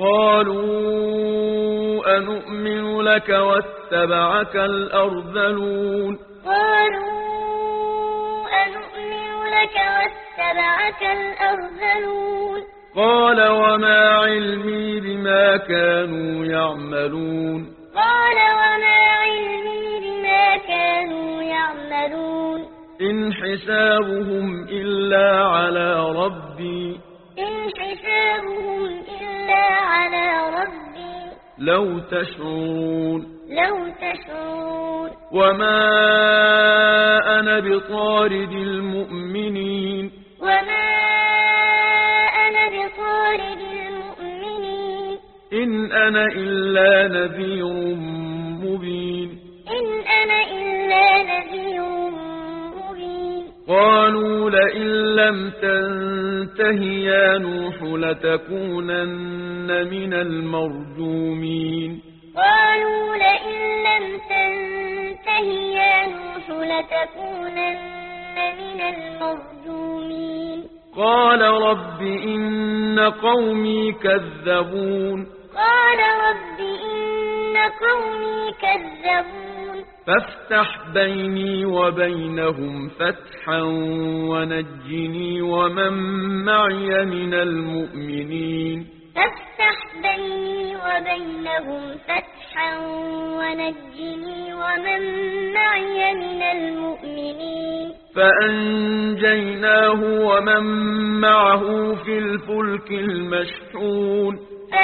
قالوا أنؤمن لك واتبعك الأرذلون قالوا أنؤمن لك واتبعك الأرذلون قال وما علمي بما كانوا يعملون قال وما علمي بما كانوا يعملون إن حسابهم إلا على ربي إن حسابهم إلا على ربي لو تشعرون وما أنا بطارد المؤمنين وما أنا بطارد المؤمنين إن أنا إلا نذير مبين إن أنا إلا نذير مبين قالوا لئن لم تنته يا نوح لتكونن من المرجومين قالوا لئن لم تنته يا نوح لتكونن من المرجومين قال رب إن قومي كذبون قال رب إن قومي كذبون فافتح بيني وبينهم فتحا ونجني ومن معي من المؤمنين فافتح بيني وبينهم فتحا ونجني ومن معي من المؤمنين فأنجيناه ومن معه في الفلك المشحون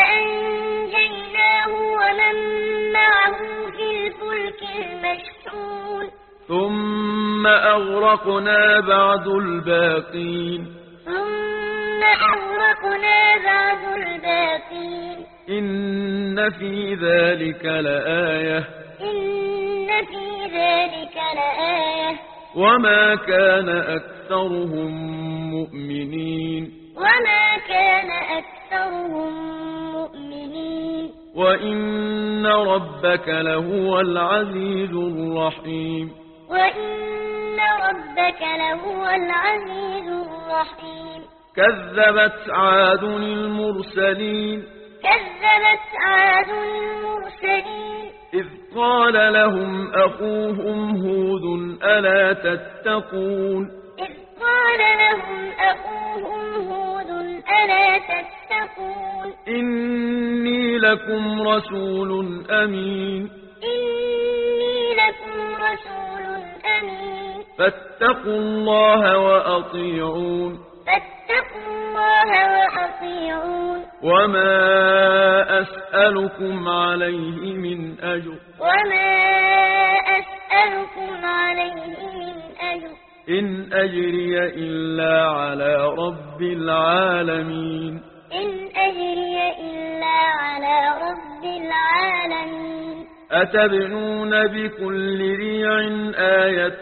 فأنجيناه ومن معه في الفلك المشحون ثم أغرقنا بعد الباقين ثم أغرقنا بعد الباقين إن في ذلك لآية إن في ذلك لآية وما كان أكثرهم مؤمنين وما كان أكثرهم مؤمنين وإن ربك لهو العزيز الرحيم وإن ربك لهو العزيز الرحيم كذبت عاد المرسلين كذبت عاد المرسلين إذ قال لهم أخوهم هود ألا تتقون إذ قال لهم أخوهم هود ألا تتقون إني لكم رسول أمين إني لكم رسول أمين فاتقوا الله وأطيعون فاتقوا الله وأطيعون وما أسألكم عليه من أجر وما أسألكم عليه من أجر إن أجري إلا على رب العالمين إن أجري إلا على رب العالمين أتبنون بكل ريع آية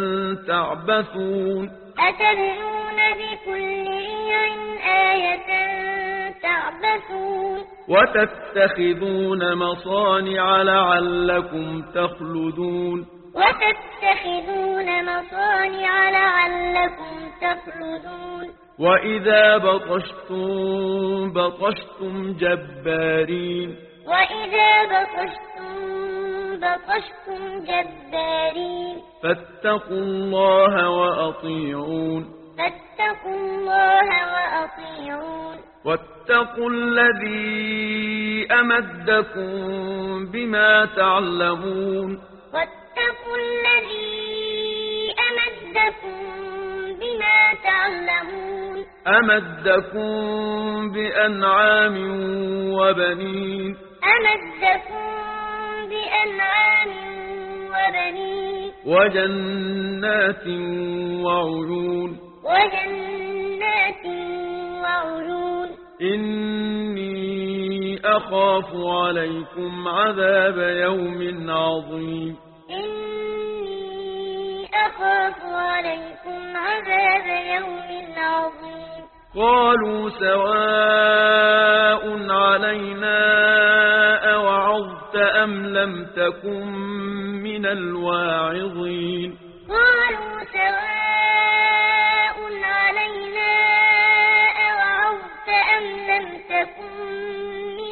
تعبثون أتبنون بكل ريع آية تعبثون وتتخذون مصانع لعلكم تخلدون وتتخذون مصانع لعلكم تخلدون وإذا بطشتم بطشتم جبارين وإذا بطشتم جبارين فاتقوا الله وأطيعون فاتقوا الله وأطيعون واتقوا الذي أمدكم بما تعلمون واتقوا الذي أمدكم بما تعلمون أمدكم بأنعام وبنين أمدكم بأنعام وبنين وجنات وعيون وجنات وعيون إني أخاف عليكم عذاب يوم عظيم إني أخاف عليكم عذاب يوم عظيم قالوا سواء علينا أوعظت أم لم تكن من الواعظين قالوا سواء علينا أوعظت أم لم تكن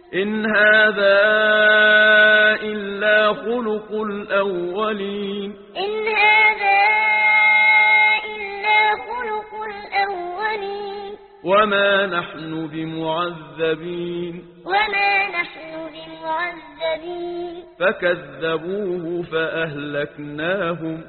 إن هذا إلا خلق الأولين إن هذا إلا خلق الأولين وما نحن بمعذبين وما نحن بمعذبين فكذبوه فأهلكناهم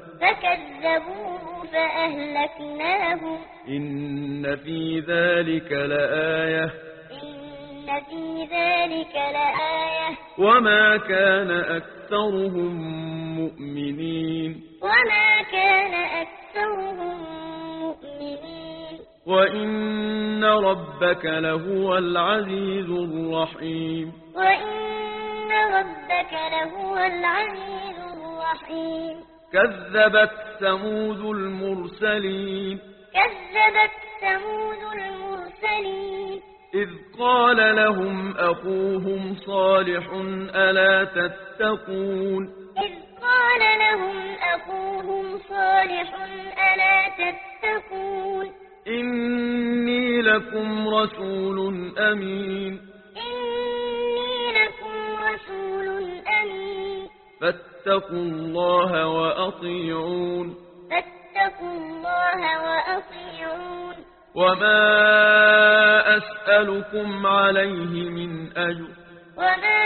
إن في ذلك لآية إن في ذلك لآية وما كان أكثرهم مؤمنين وما كان أكثرهم مؤمنين وإن ربك لهو العزيز الرحيم وإن ربك لهو العزيز الرحيم كذبت ثمود المرسلين كذبت ثمود المرسلين إذ قال لهم أخوهم صالح ألا تتقون إذ قال لهم أخوهم صالح ألا تتقون إني لكم رسول أمين إني لكم رسول أمين فاتقوا الله وأطيعون فاتقوا الله وأطيعون وما أسألكم عليه من أجر وما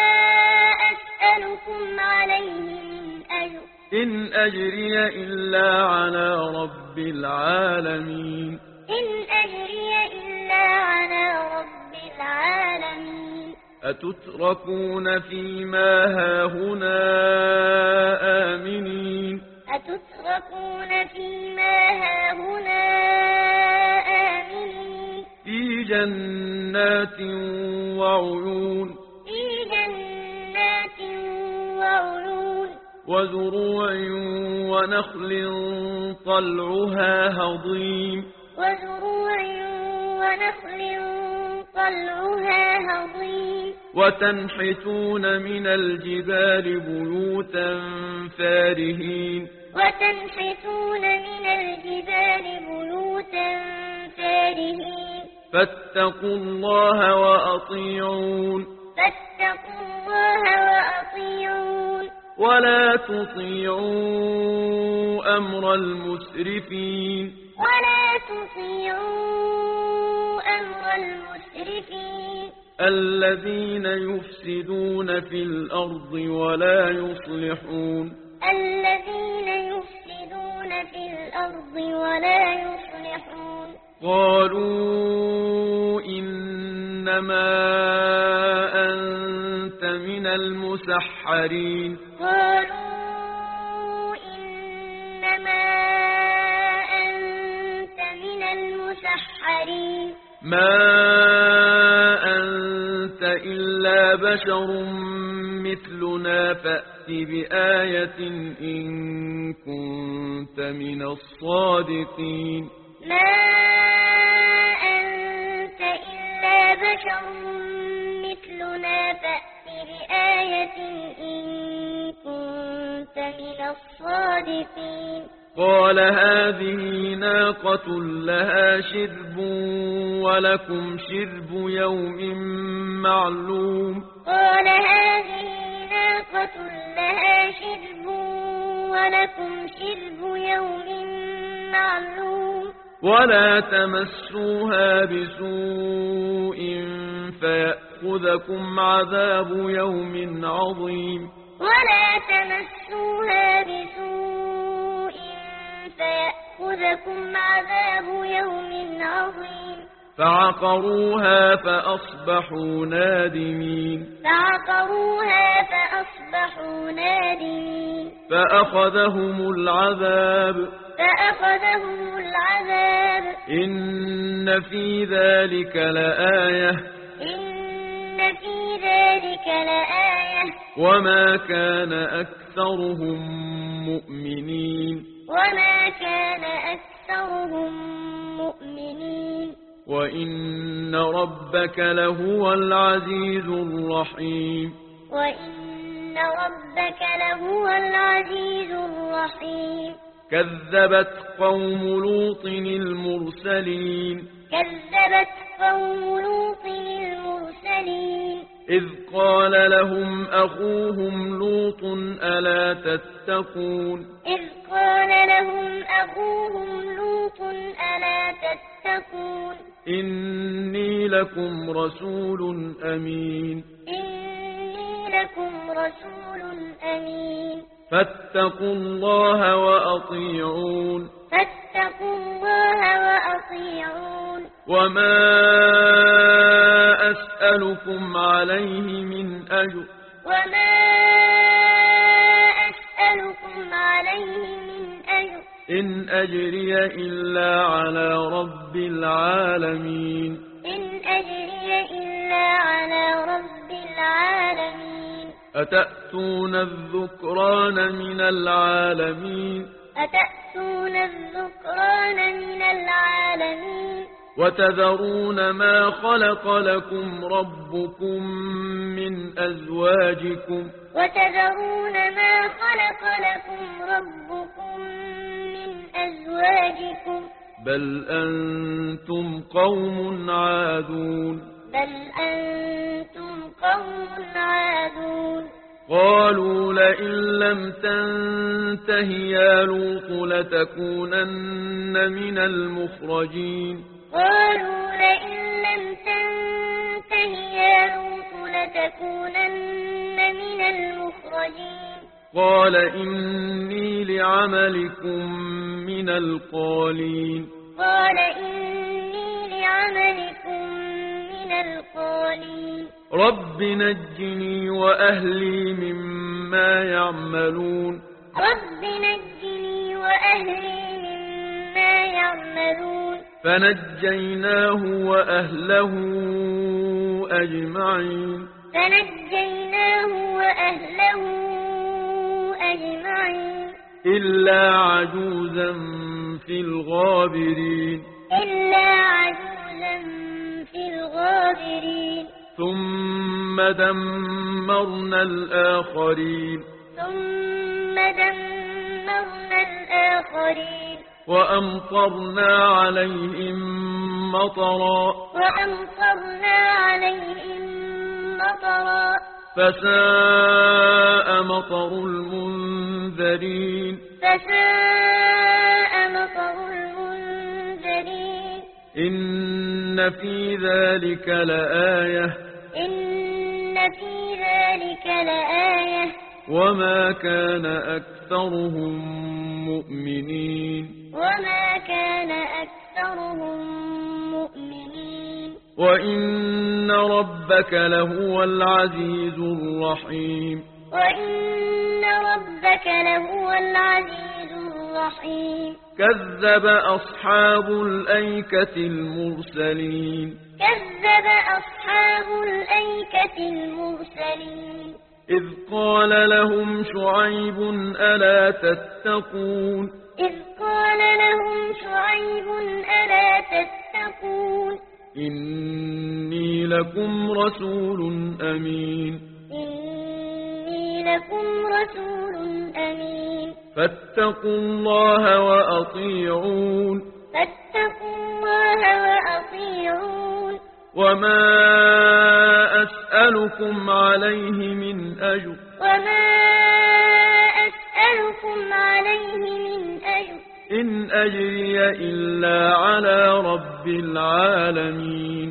أسألكم عليه من أجر إن أجري إلا على رب العالمين إن أجري إلا على رب العالمين أتتركون فيما هاهنا آمنين أتتركون فيما هاهنا آمنين في جنات وعيون في جنات وعيون وزروع ونخل طلعها هضيم وزروع ونخل طلعها هضيم وتنحتون من الجبال بيوتا فارهين وتنحتون من الجبال بيوتا فارهين فاتقوا الله وأطيعون فاتقوا الله وأطيعون ولا تطيعوا أمر المسرفين ولا تطيعوا أمر المسرفين الذين يفسدون في الأرض ولا يصلحون الذين يفسدون في الأرض ولا يصلحون قالوا إنما أنت من المسحرين قالوا إنما أنت من المسحرين ما أنت إلا بشر مثلنا فأت بآية إن كنت من الصادقين ما أنت إلا بشر مثلنا فأت بآية إن كنت من الصادقين قال هذه ناقة لها شرب ولكم شرب يوم معلوم قال هذه ناقة لها شرب ولكم شرب يوم معلوم ولا تمسوها بسوء فيأخذكم عذاب يوم عظيم ولا تمسوها بسوء فيأخذكم عذاب يوم عظيم فعقروها فأصبحوا نادمين فعقروها فأصبحوا نادمين فأخذهم العذاب فأخذهم العذاب إن في ذلك لآية إن في ذلك لآية وما كان أكثرهم مؤمنين وما كان أكثرهم مؤمنين وإن ربك لهو العزيز الرحيم وإن ربك لهو العزيز الرحيم كذبت قوم لوط المرسلين كذبت قوم لوط المرسلين إذ قال لهم أخوهم لوط ألا تتقون إذ قال لهم أخوهم لوط ألا تتقون إني لكم رسول أمين إني لكم رسول أمين فاتقوا الله وأطيعون فاتقوا الله وأطيعون وما أسألكم عليه من أجر وما أسألكم عليه من أجر إن أجري إلا على رب العالمين إن أجري إلا على رب العالمين أتأتون الذكران من العالمين أتأتون الذكران من العالمين وتذرون ما خلق لكم ربكم من أزواجكم وتذرون ما خلق لكم ربكم من أزواجكم بل أنتم قوم عادون بل أنتم قوم عادون قالوا لئن لم تنته يا لوط لتكونن من المخرجين قالوا لئن لم تنته يا لوط لتكونن من المخرجين قال إني لعملكم من القالين قال إني لعملكم من القالين رب نجني وأهلي مما يعملون رب نجني وأهلي مما يعملون فنجيناه وأهله أجمعين فنجيناه وأهله أجمعين إلا عجوزا في الغابرين إلا عجوزا في الغابرين ثم دمرنا الآخرين ثم دمرنا الآخرين وأمطرنا عليهم مطرا وأمطرنا عليهم مطرا فساء مطر المنذرين فساء مطر المنذرين إن في ذلك لآية إن في ذلك لآية وما كان أكثرهم مؤمنين وما كان أكثرهم مؤمنين وإن ربك لهو العزيز الرحيم وإن ربك لهو العزيز الرحيم كذب أصحاب الأيكة المرسلين كذب أصحاب الأيكة المرسلين إذ قال لهم شعيب ألا تتقون إذ قال لهم شعيب ألا تتقون إني لكم رسول أمين إني لكم رسول أمين فاتقوا الله وأطيعون فاتقوا الله وأطيعون وما أسألكم عليه من أجر وما أسألكم عليه من أجر إن أجري إلا على رب العالمين